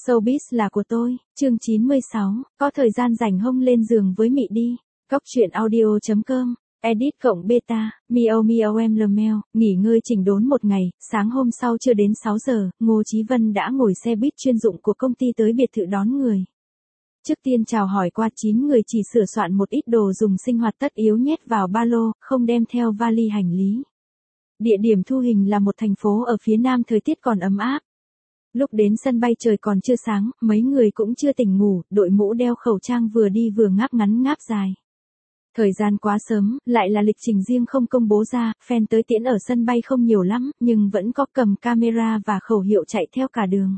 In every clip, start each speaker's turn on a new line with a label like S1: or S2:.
S1: Showbiz là của tôi, chương 96, có thời gian rảnh hông lên giường với Mị đi. Cóc truyện audio.com, edit cộng beta, Miao Miao em Lemel, nghỉ ngơi chỉnh đốn một ngày, sáng hôm sau chưa đến 6 giờ, Ngô Chí Vân đã ngồi xe buýt chuyên dụng của công ty tới biệt thự đón người. Trước tiên chào hỏi qua 9 người chỉ sửa soạn một ít đồ dùng sinh hoạt tất yếu nhét vào ba lô, không đem theo vali hành lý. Địa điểm thu hình là một thành phố ở phía nam thời tiết còn ấm áp. Lúc đến sân bay trời còn chưa sáng, mấy người cũng chưa tỉnh ngủ, đội mũ đeo khẩu trang vừa đi vừa ngáp ngắn ngáp dài. Thời gian quá sớm, lại là lịch trình riêng không công bố ra, fan tới tiễn ở sân bay không nhiều lắm, nhưng vẫn có cầm camera và khẩu hiệu chạy theo cả đường.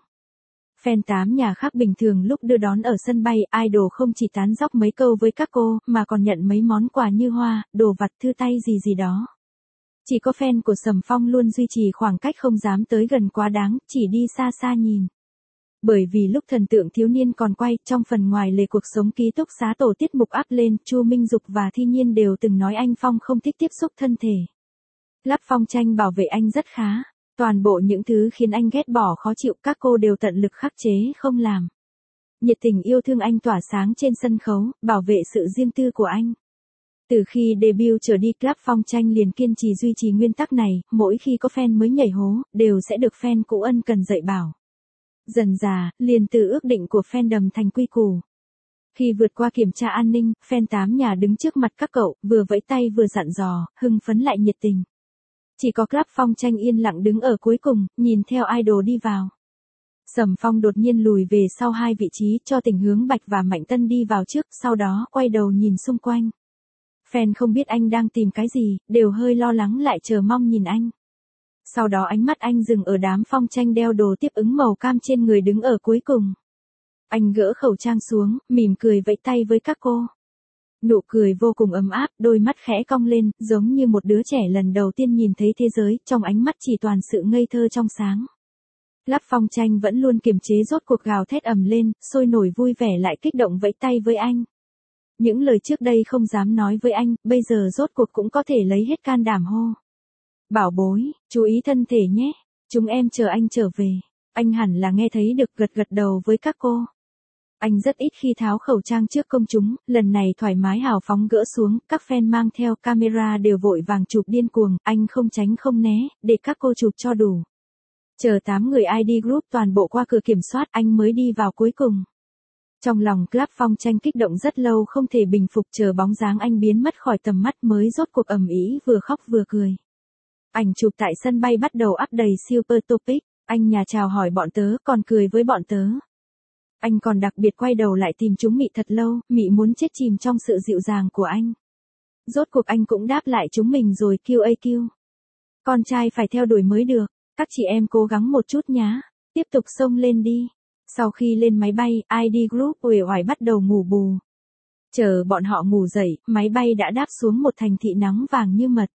S1: Fan 8 nhà khác bình thường lúc đưa đón ở sân bay, idol không chỉ tán dóc mấy câu với các cô, mà còn nhận mấy món quà như hoa, đồ vặt thư tay gì đó. Chỉ có fan của Sầm Phong luôn duy trì khoảng cách không dám tới gần quá đáng, chỉ đi xa xa nhìn. Bởi vì lúc thần tượng thiếu niên còn quay, trong phần ngoài lề cuộc sống ký túc xá tổ tiết mục up lên, Chu Minh Dục và Thi Nhiên đều từng nói anh Phong không thích tiếp xúc thân thể. Lắp Phong tranh bảo vệ anh rất khá. Toàn bộ những thứ khiến anh ghét bỏ khó chịu các cô đều tận lực khắc chế không làm. Nhiệt tình yêu thương anh tỏa sáng trên sân khấu, bảo vệ sự riêng tư của anh. Từ khi debut trở đi Club Phong tranh liền kiên trì duy trì nguyên tắc này, mỗi khi có fan mới nhảy hố, đều sẽ được fan cũ ân cần dạy bảo. Dần dà, liền từ ước định của fandom thành quy củ. Khi vượt qua kiểm tra an ninh, fan 8 nhà đứng trước mặt các cậu, vừa vẫy tay vừa dặn dò, hưng phấn lại nhiệt tình. Chỉ có Club Phong tranh yên lặng đứng ở cuối cùng, nhìn theo idol đi vào. Sầm Phong đột nhiên lùi về sau hai vị trí cho Tình Hướng Bạch và Mạnh Tân đi vào trước, sau đó quay đầu nhìn xung quanh. Fan không biết anh đang tìm cái gì, đều hơi lo lắng lại chờ mong nhìn anh. Sau đó ánh mắt anh dừng ở đám phong tranh đeo đồ tiếp ứng màu cam trên người đứng ở cuối cùng. Anh gỡ khẩu trang xuống, mỉm cười vẫy tay với các cô. Nụ cười vô cùng ấm áp, đôi mắt khẽ cong lên, giống như một đứa trẻ lần đầu tiên nhìn thấy thế giới, trong ánh mắt chỉ toàn sự ngây thơ trong sáng. Lắp Phong tranh vẫn luôn kiềm chế rốt cuộc gào thét ầm lên, sôi nổi vui vẻ lại kích động vẫy tay với anh. Những lời trước đây không dám nói với anh, bây giờ rốt cuộc cũng có thể lấy hết can đảm hô. Bảo bối, chú ý thân thể nhé, chúng em chờ anh trở về. Anh hẳn là nghe thấy được gật gật đầu với các cô. Anh rất ít khi tháo khẩu trang trước công chúng, lần này thoải mái hào phóng gỡ xuống, các fan mang theo camera đều vội vàng chụp điên cuồng, anh không tránh không né, để các cô chụp cho đủ. Chờ 8 người ID group toàn bộ qua cửa kiểm soát, anh mới đi vào cuối cùng. Trong lòng Club Phong tranh kích động rất lâu không thể bình phục, chờ bóng dáng anh biến mất khỏi tầm mắt mới rốt cuộc ầm ĩ vừa khóc vừa cười. Ảnh chụp tại sân bay bắt đầu up đầy super topic, anh nhà chào hỏi bọn tớ còn cười với bọn tớ. Anh còn đặc biệt quay đầu lại tìm chúng Mị thật lâu, Mị muốn chết chìm trong sự dịu dàng của anh. Rốt cuộc anh cũng đáp lại chúng mình rồi QAQ. Con trai phải theo đuổi mới được, các chị em cố gắng một chút nhá, tiếp tục xông lên đi. Sau khi lên máy bay, ID Group uể oải bắt đầu ngủ bù. Chờ bọn họ ngủ dậy, máy bay đã đáp xuống một thành thị nắng vàng như mật.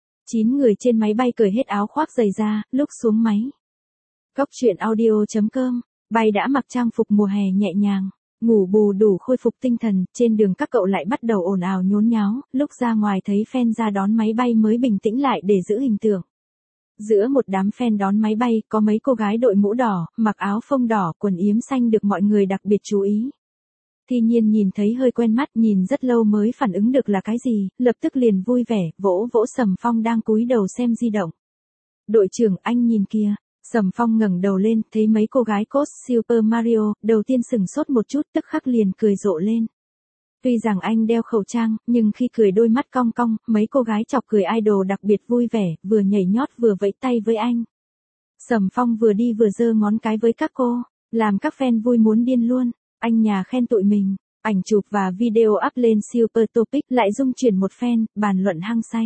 S1: 9 người trên máy bay cởi hết áo khoác giày ra, lúc xuống máy. Cóc truyện audio.com, bay đã mặc trang phục mùa hè nhẹ nhàng, ngủ bù đủ khôi phục tinh thần, trên đường các cậu lại bắt đầu ồn ào nhốn nháo, lúc ra ngoài thấy fan ra đón máy bay mới bình tĩnh lại để giữ hình tượng. Giữa một đám fan đón máy bay, có mấy cô gái đội mũ đỏ, mặc áo phông đỏ, quần yếm xanh được mọi người đặc biệt chú ý. Thi Nhiên nhìn thấy hơi quen mắt, nhìn rất lâu mới phản ứng được là cái gì, lập tức liền vui vẻ, vỗ vỗ Sầm Phong đang cúi đầu xem di động. Đội trưởng, anh nhìn kìa. Sầm Phong ngẩng đầu lên, thấy mấy cô gái cos Super Mario, đầu tiên sửng sốt một chút, tức khắc liền cười rộ lên. Tuy rằng anh đeo khẩu trang, nhưng khi cười đôi mắt cong cong, mấy cô gái chọc cười idol đặc biệt vui vẻ, vừa nhảy nhót vừa vẫy tay với anh. Sầm Phong vừa đi vừa giơ ngón cái với các cô, làm các fan vui muốn điên luôn. Anh nhà khen tụi mình, ảnh chụp và video up lên Super Topic lại dung chuyển một fan, bàn luận hăng say.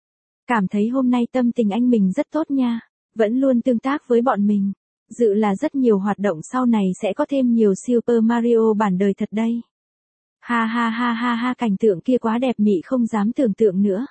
S1: Cảm thấy hôm nay tâm tình anh mình rất tốt nha, vẫn luôn tương tác với bọn mình. Dự là rất nhiều hoạt động sau này sẽ có thêm nhiều Super Mario bản đời thật đây. Ha ha ha ha ha, cảnh tượng kia quá đẹp Mị không dám tưởng tượng nữa.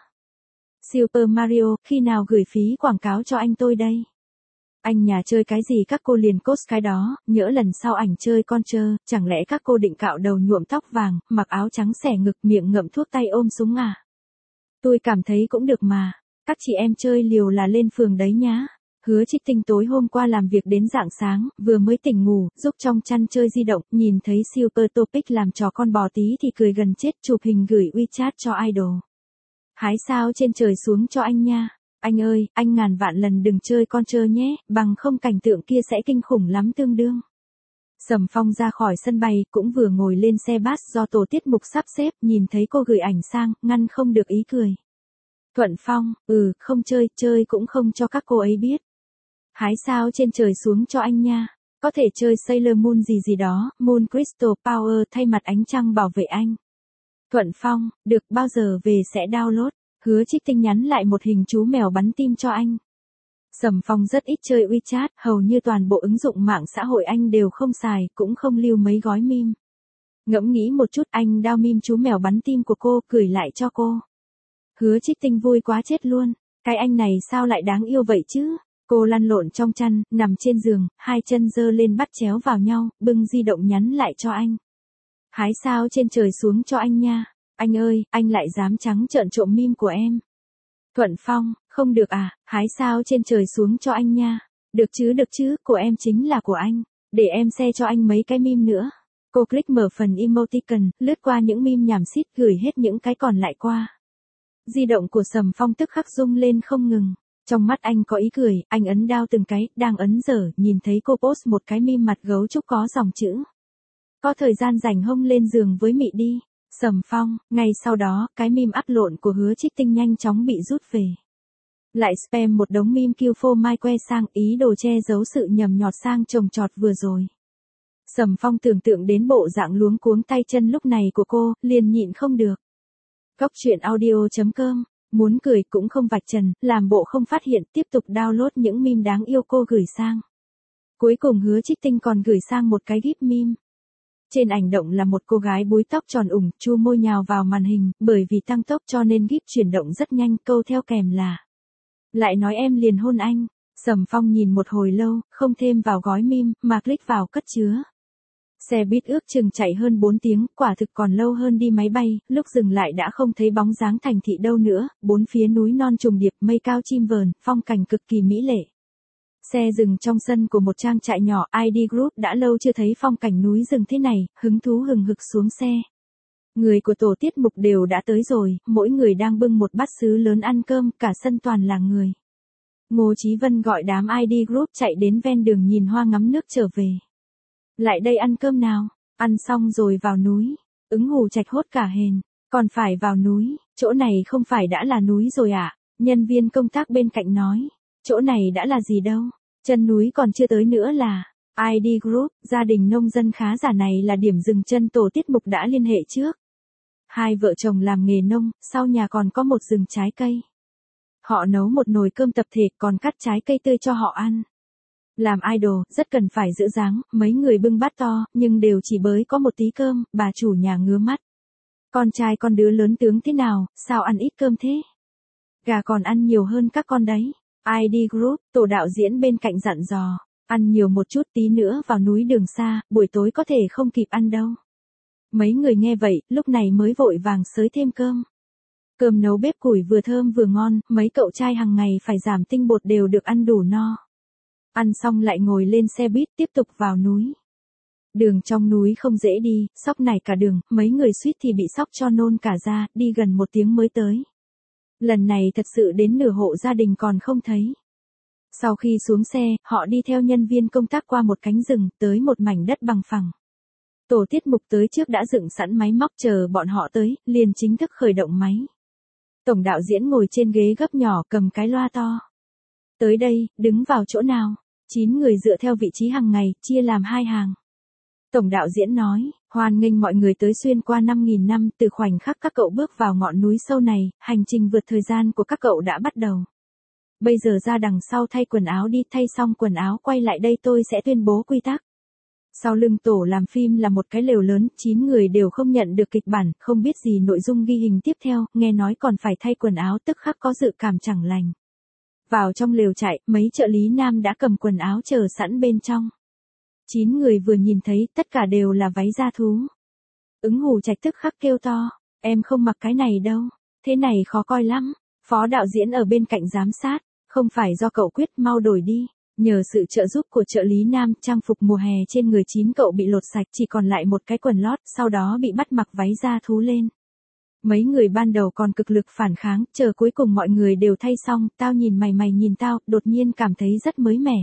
S1: Super Mario, khi nào gửi phí quảng cáo cho anh tôi đây? Anh nhà chơi cái gì các cô liền post cái đó, nhỡ lần sau ảnh chơi con trơ, chẳng lẽ các cô định cạo đầu nhuộm tóc vàng, mặc áo trắng xẻ ngực miệng ngậm thuốc tay ôm súng à? Tôi cảm thấy cũng được mà, các chị em chơi liều là lên phường đấy nhá. Hứa Trích Tinh tối hôm qua làm việc đến rạng sáng, vừa mới tỉnh ngủ, giúp trong chăn chơi di động, nhìn thấy Super Topic làm trò con bò tí thì cười gần chết, chụp hình gửi WeChat cho idol. Hái sao trên trời xuống cho anh nha. Anh ơi, anh ngàn vạn lần đừng chơi con trơ nhé, bằng không cảnh tượng kia sẽ kinh khủng lắm tương đương. Sầm Phong ra khỏi sân bay, cũng vừa ngồi lên xe bus do tổ tiết mục sắp xếp, nhìn thấy cô gửi ảnh sang, ngăn không được ý cười. Thuận Phong, không chơi, chơi cũng không cho các cô ấy biết. Hái sao trên trời xuống cho anh nha. Có thể chơi Sailor Moon gì gì đó, Moon Crystal Power thay mặt ánh trăng bảo vệ anh. Thuận Phong, được, bao giờ về sẽ download. Hứa Trích Tinh nhắn lại một hình chú mèo bắn tim cho anh. Sầm Phong rất ít chơi WeChat, hầu như toàn bộ ứng dụng mạng xã hội anh đều không xài, cũng không lưu mấy gói meme. Ngẫm nghĩ một chút, anh download meme chú mèo bắn tim của cô, gửi lại cho cô. Hứa Trích Tinh vui quá chết luôn, cái anh này sao lại đáng yêu vậy chứ? Cô lăn lộn trong chăn, nằm trên giường, hai chân giơ lên bắt chéo vào nhau, bưng di động nhắn lại cho anh. Hái sao trên trời xuống cho anh nha. Anh ơi, anh lại dám trắng trợn trộm meme của em. Thuận Phong, không được à, hái sao trên trời xuống cho anh nha. Được chứ, của em chính là của anh. Để em share cho anh mấy cái meme nữa. Cô click mở phần emoticon, lướt qua những meme nhảm xít, gửi hết những cái còn lại qua. Di động của Sầm Phong tức khắc rung lên không ngừng. Trong mắt anh có ý cười, anh ấn down từng cái, đang ấn dở, nhìn thấy cô post một cái meme mặt gấu trúc có dòng chữ. Có thời gian rảnh hông lên giường với mị đi. Sầm Phong, ngay sau đó, cái meme ắp lộn của Hứa Trích Tinh nhanh chóng bị rút về. Lại spam một đống meme kêu phô mai que sang, ý đồ che giấu sự nhầm nhọt sang trồng trọt vừa rồi. Sầm Phong tưởng tượng đến bộ dạng luống cuống tay chân lúc này của cô, liền nhịn không được. Góc truyện audio.com, muốn cười cũng không vạch trần, làm bộ không phát hiện, tiếp tục download những meme đáng yêu cô gửi sang. Cuối cùng Hứa Trích Tinh còn gửi sang một cái gif meme. Trên ảnh động là một cô gái búi tóc tròn ủng, chu môi nhào vào màn hình, bởi vì tăng tốc cho nên gif chuyển động rất nhanh, câu theo kèm là: lại nói em liền hôn anh. Sầm Phong nhìn một hồi lâu, không thêm vào gói meme, mà click vào cất chứa. Xe buýt ước chừng chạy hơn 4 tiếng, quả thực còn lâu hơn đi máy bay, lúc dừng lại đã không thấy bóng dáng thành thị đâu nữa, bốn phía núi non trùng điệp, mây cao chim vờn, phong cảnh cực kỳ mỹ lệ. Xe dừng trong sân của một trang trại nhỏ, ID Group đã lâu chưa thấy phong cảnh núi rừng thế này, hứng thú hừng hực xuống xe. Người của tổ tiết mục đều đã tới rồi, mỗi người đang bưng một bát sứ lớn ăn cơm, cả sân toàn là người. Ngô Chí Vân gọi đám ID Group chạy đến ven đường nhìn hoa ngắm nước trở về. Lại đây ăn cơm nào, ăn xong rồi vào núi. Ứng Hù Trạch hốt cả hền, còn phải vào núi, chỗ này không phải đã là núi rồi à? Nhân viên công tác bên cạnh nói, chỗ này đã là gì đâu, chân núi còn chưa tới nữa là. ID Group, gia đình nông dân khá giả này là điểm dừng chân tổ tiết mục đã liên hệ trước. Hai vợ chồng làm nghề nông, sau nhà còn có một rừng trái cây. Họ nấu một nồi cơm tập thể, còn cắt trái cây tươi cho họ ăn. Làm idol, rất cần phải giữ dáng, mấy người bưng bát to, nhưng đều chỉ bới có một tí cơm, bà chủ nhà ngứa mắt. Con trai con đứa lớn tướng thế nào, sao ăn ít cơm thế? Gà còn ăn nhiều hơn các con đấy. ID Group, tổ đạo diễn bên cạnh dặn dò, ăn nhiều một chút, tí nữa vào núi đường xa, buổi tối có thể không kịp ăn đâu. Mấy người nghe vậy, lúc này mới vội vàng xới thêm cơm. Cơm nấu bếp củi vừa thơm vừa ngon, mấy cậu trai hàng ngày phải giảm tinh bột đều được ăn đủ no. Ăn xong lại ngồi lên xe buýt tiếp tục vào núi. Đường trong núi không dễ đi, sóc nảy cả đường, mấy người suýt thì bị sóc cho nôn cả ra, đi gần 1 tiếng mới tới. Lần này thật sự đến nửa hộ gia đình còn không thấy. Sau khi xuống xe, họ đi theo nhân viên công tác qua một cánh rừng, tới một mảnh đất bằng phẳng. Tổ tiết mục tới trước đã dựng sẵn máy móc chờ bọn họ tới, liền chính thức khởi động máy. Tổng đạo diễn ngồi trên ghế gấp nhỏ cầm cái loa to. Tới đây, đứng vào chỗ nào? 9 người dựa theo vị trí hàng ngày, chia làm 2 hàng. Tổng đạo diễn nói, hoan nghênh mọi người tới xuyên qua 5.000 năm, từ khoảnh khắc các cậu bước vào ngọn núi sâu này, hành trình vượt thời gian của các cậu đã bắt đầu. Bây giờ ra đằng sau thay quần áo đi, thay xong quần áo quay lại đây tôi sẽ tuyên bố quy tắc. Sau lưng tổ làm phim là một cái lều lớn, 9 người đều không nhận được kịch bản, không biết gì nội dung ghi hình tiếp theo, nghe nói còn phải thay quần áo, tức khắc có dự cảm chẳng lành. Vào trong lều trại, mấy trợ lý nam đã cầm quần áo chờ sẵn bên trong. 9 người vừa nhìn thấy, tất cả đều là váy da thú. Ứng Hù Trạch tức khắc kêu to, em không mặc cái này đâu, thế này khó coi lắm. Phó đạo diễn ở bên cạnh giám sát, Không phải do cậu quyết, mau đổi đi. Nhờ sự trợ giúp của trợ lý nam, trang phục mùa hè trên người 9 cậu bị lột sạch, chỉ còn lại một cái quần lót, sau đó bị bắt mặc váy da thú lên. Mấy người ban đầu còn cực lực phản kháng, chờ cuối cùng mọi người đều thay xong, tao nhìn mày mày nhìn tao, đột nhiên cảm thấy rất mới mẻ.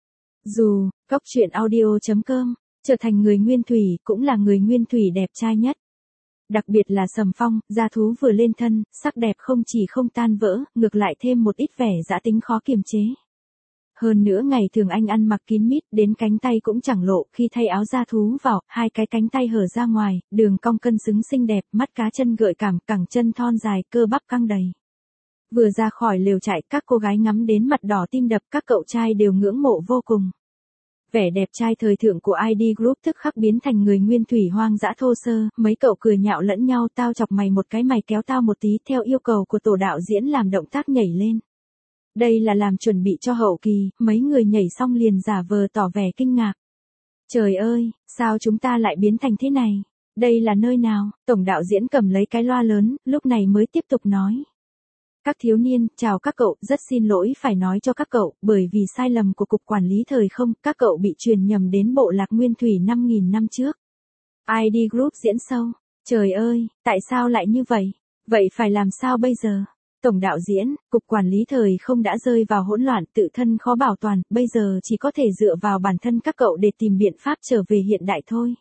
S1: Dù, Cóc truyện audio.com, trở thành người nguyên thủy, cũng là người nguyên thủy đẹp trai nhất. Đặc biệt là Sầm Phong, da thú vừa lên thân, sắc đẹp không chỉ không tan vỡ, ngược lại thêm một ít vẻ dã tính khó kiềm chế. Hơn nữa ngày thường anh ăn mặc kín mít, đến cánh tay cũng chẳng lộ, khi thay áo da thú vào, hai cái cánh tay hở ra ngoài, đường cong cân xứng xinh đẹp, mắt cá chân gợi cảm, cẳng chân thon dài, cơ bắp căng đầy. Vừa ra khỏi lều trại, các cô gái ngắm đến mặt đỏ tim đập, các cậu trai đều ngưỡng mộ vô cùng. Vẻ đẹp trai thời thượng của ID Group tức khắc biến thành người nguyên thủy hoang dã thô sơ, mấy cậu cười nhạo lẫn nhau, tao chọc mày một cái mày kéo tao một tí, theo yêu cầu của tổ đạo diễn làm động tác nhảy lên. Đây là làm chuẩn bị cho hậu kỳ, mấy người nhảy xong liền giả vờ tỏ vẻ kinh ngạc. Trời ơi, sao chúng ta lại biến thành thế này? Đây là nơi nào? Tổng đạo diễn cầm lấy cái loa lớn, lúc này mới tiếp tục nói. Các thiếu niên, chào các cậu, rất xin lỗi phải nói cho các cậu, bởi vì sai lầm của Cục Quản lý Thời không, các cậu bị truyền nhầm đến bộ lạc nguyên thủy 5.000 năm trước. ID Group diễn sâu. Trời ơi, tại sao lại như vậy? Vậy phải làm sao bây giờ? Tổng đạo diễn, Cục Quản lý Thời không đã rơi vào hỗn loạn, tự thân khó bảo toàn, bây giờ chỉ có thể dựa vào bản thân các cậu để tìm biện pháp trở về hiện đại thôi.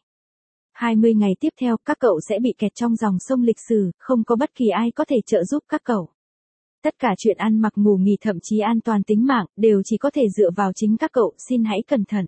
S1: 20 ngày tiếp theo, các cậu sẽ bị kẹt trong dòng sông lịch sử, không có bất kỳ ai có thể trợ giúp các cậu. Tất cả chuyện ăn mặc ngủ nghỉ thậm chí an toàn tính mạng, đều chỉ có thể dựa vào chính các cậu, xin hãy cẩn thận.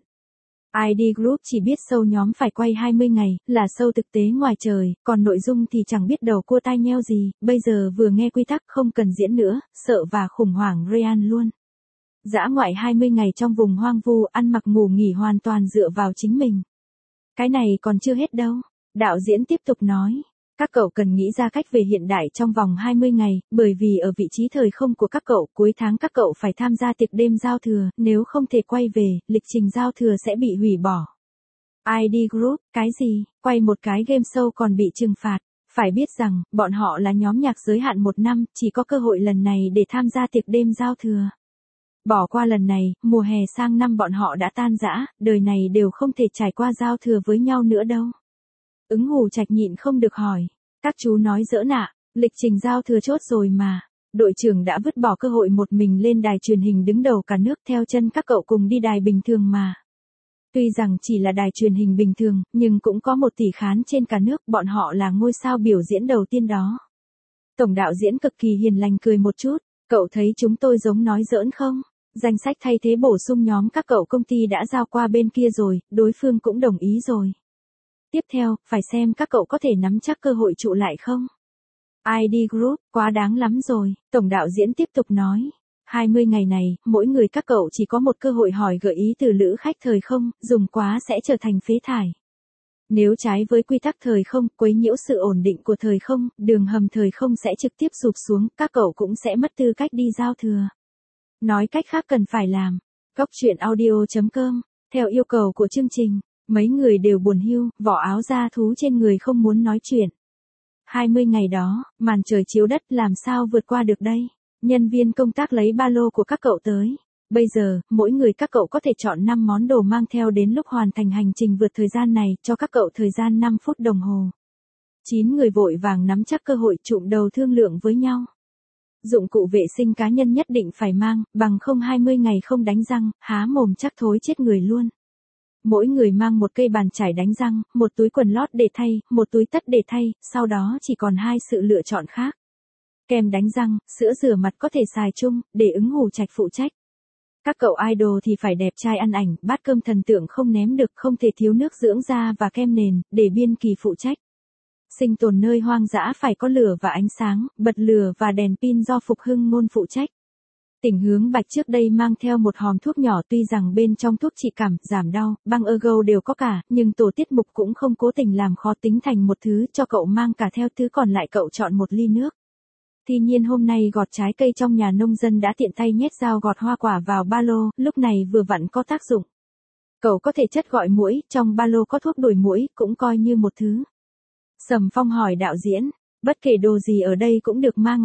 S1: ID Group chỉ biết show nhóm phải quay 20 ngày, là show thực tế ngoài trời, còn nội dung thì chẳng biết đầu cua tai nheo gì, bây giờ vừa nghe quy tắc không cần diễn nữa, sợ và khủng hoảng Ryan luôn. Dã ngoại 20 ngày trong vùng hoang vu, ăn mặc ngủ nghỉ hoàn toàn dựa vào chính mình. Cái này còn chưa hết đâu. Đạo diễn tiếp tục nói. Các cậu cần nghĩ ra cách về hiện đại trong vòng 20 ngày, bởi vì ở vị trí thời không của các cậu, cuối tháng các cậu phải tham gia tiệc đêm giao thừa, nếu không thể quay về, lịch trình giao thừa sẽ bị hủy bỏ. ID Group, cái gì, quay một cái game show còn bị trừng phạt, phải biết rằng, bọn họ là nhóm nhạc giới hạn 1 năm, chỉ có cơ hội lần này để tham gia tiệc đêm giao thừa. Bỏ qua lần này, mùa hè sang năm bọn họ đã tan rã, đời này đều không thể trải qua giao thừa với nhau nữa đâu. Ứng Hù Trạch nhịn không được hỏi. Các chú nói giỡn ạ, lịch trình giao thừa chốt rồi mà. Đội trưởng đã vứt bỏ cơ hội một mình lên đài truyền hình đứng đầu cả nước theo chân các cậu cùng đi đài bình thường mà. Tuy rằng chỉ là đài truyền hình bình thường, nhưng cũng có 1 tỷ khán trên cả nước, bọn họ là ngôi sao biểu diễn đầu tiên đó. Tổng đạo diễn cực kỳ hiền lành cười một chút, cậu thấy chúng tôi giống nói giỡn không? Danh sách thay thế bổ sung nhóm các cậu công ty đã giao qua bên kia rồi, đối phương cũng đồng ý rồi. Tiếp theo, phải xem các cậu có thể nắm chắc cơ hội trụ lại không? ID Group, quá đáng lắm rồi, tổng đạo diễn tiếp tục nói. 20 ngày này, mỗi người các cậu chỉ có một cơ hội hỏi gợi ý từ lữ khách thời không, dùng quá sẽ trở thành phế thải. Nếu trái với quy tắc thời không, quấy nhiễu sự ổn định của thời không, đường hầm thời không sẽ trực tiếp sụp xuống, các cậu cũng sẽ mất tư cách đi giao thừa. Nói cách khác cần phải làm. Cóc truyện audio.com, theo yêu cầu của chương trình. Mấy người đều buồn hiu, vỏ áo da thú trên người không muốn nói chuyện. 20 ngày đó, màn trời chiếu đất làm sao vượt qua được đây? Nhân viên công tác lấy ba lô của các cậu tới. Bây giờ, mỗi người các cậu có thể chọn 5 món đồ mang theo đến lúc hoàn thành hành trình vượt thời gian này, cho các cậu thời gian 5 phút đồng hồ. 9 người vội vàng nắm chắc cơ hội trụm đầu thương lượng với nhau. Dụng cụ vệ sinh cá nhân nhất định phải mang, bằng không 20 ngày không đánh răng, há mồm chắc thối chết người luôn. Mỗi người mang một cây bàn chải đánh răng, một túi quần lót để thay, một túi tất để thay, sau đó chỉ còn 2 sự lựa chọn khác. Kem đánh răng, sữa rửa mặt có thể xài chung, để Ứng Hù Trạch phụ trách. Các cậu idol thì phải đẹp trai ăn ảnh, bát cơm thần tượng không ném được, không thể thiếu nước dưỡng da và kem nền, để Biên Kỳ phụ trách. Sinh tồn nơi hoang dã phải có lửa và ánh sáng, bật lửa và đèn pin do Phục Hưng Ngôn phụ trách. Tỉnh Hướng Bạch trước đây mang theo một hòm thuốc nhỏ, tuy rằng bên trong thuốc trị cảm, giảm đau, băng ergo đều có cả, nhưng tổ tiết mục cũng không cố tình làm khó tính thành một thứ, cho cậu mang cả theo, thứ còn lại cậu chọn một ly nước. Tuy nhiên hôm nay gọt trái cây trong nhà nông dân đã tiện tay nhét dao gọt hoa quả vào ba lô, lúc này vừa vặn có tác dụng. Cậu có thể chất gọi muỗi, trong ba lô có thuốc đuổi muỗi, cũng coi như một thứ. Sầm Phong hỏi đạo diễn, bất kể đồ gì ở đây cũng được mang ạ.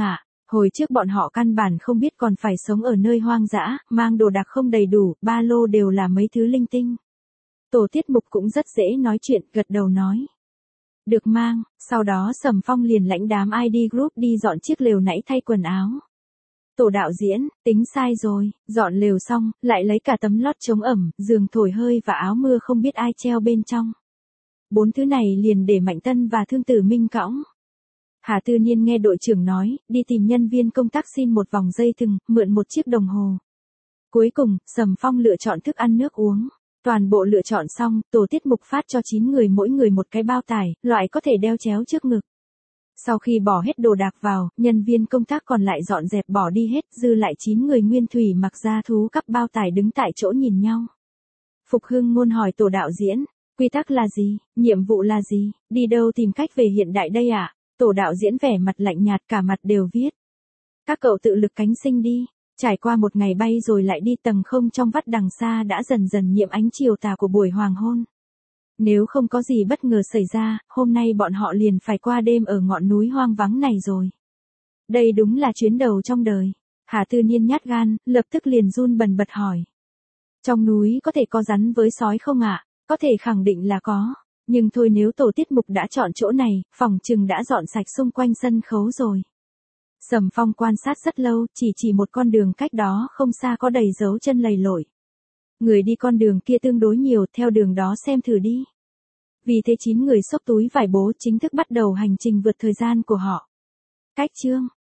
S1: Hồi trước bọn họ căn bản không biết còn phải sống ở nơi hoang dã, mang đồ đạc không đầy đủ, ba lô đều là mấy thứ linh tinh. Tổ Tiết Mục cũng rất dễ nói chuyện, gật đầu nói. Được mang, sau đó Sầm Phong liền lãnh đám ID group đi dọn chiếc lều nãy thay quần áo. Tổ đạo diễn, tính sai rồi, dọn lều xong, lại lấy cả tấm lót chống ẩm, giường thổi hơi và áo mưa không biết ai treo bên trong. 4 thứ này liền để Mạnh Tân và Thương Tử Minh cõng. Hà Tư Niên nghe đội trưởng nói, đi tìm nhân viên công tác xin một vòng dây thừng, mượn một chiếc đồng hồ. Cuối cùng, Sầm Phong lựa chọn thức ăn nước uống. Toàn bộ lựa chọn xong, Tổ Tiết Mục phát cho 9 người mỗi người một cái bao tải, loại có thể đeo chéo trước ngực. Sau khi bỏ hết đồ đạc vào, nhân viên công tác còn lại dọn dẹp bỏ đi hết, dư lại 9 người nguyên thủy mặc da thú cắp bao tải đứng tại chỗ nhìn nhau. Phục Hưng Ngôn hỏi tổ đạo diễn, quy tắc là gì, nhiệm vụ là gì, đi đâu tìm cách về hiện đại đây ạ? Tổ đạo diễn vẻ mặt lạnh nhạt cả mặt đều viết. Các cậu tự lực cánh sinh đi. Trải qua một ngày bay rồi lại đi tầng không trong vắt đằng xa đã dần dần nhiễm ánh chiều tà của buổi hoàng hôn. Nếu không có gì bất ngờ xảy ra, hôm nay bọn họ liền phải qua đêm ở ngọn núi hoang vắng này rồi. Đây đúng là chuyến đầu trong đời. Hà Tư Niên nhát gan, lập tức liền run bần bật hỏi. Trong núi có thể có rắn với sói không ạ? Có thể khẳng định là có. Nhưng thôi nếu Tổ Tiết Mục đã chọn chỗ này, phòng trừng đã dọn sạch xung quanh sân khấu rồi. Sầm Phong quan sát rất lâu, chỉ một con đường cách đó không xa có đầy dấu chân lầy lội. Người đi con đường kia tương đối nhiều, theo đường đó xem thử đi. Vì thế 9 người xốc túi vải bố chính thức bắt đầu hành trình vượt thời gian của họ. Cách chương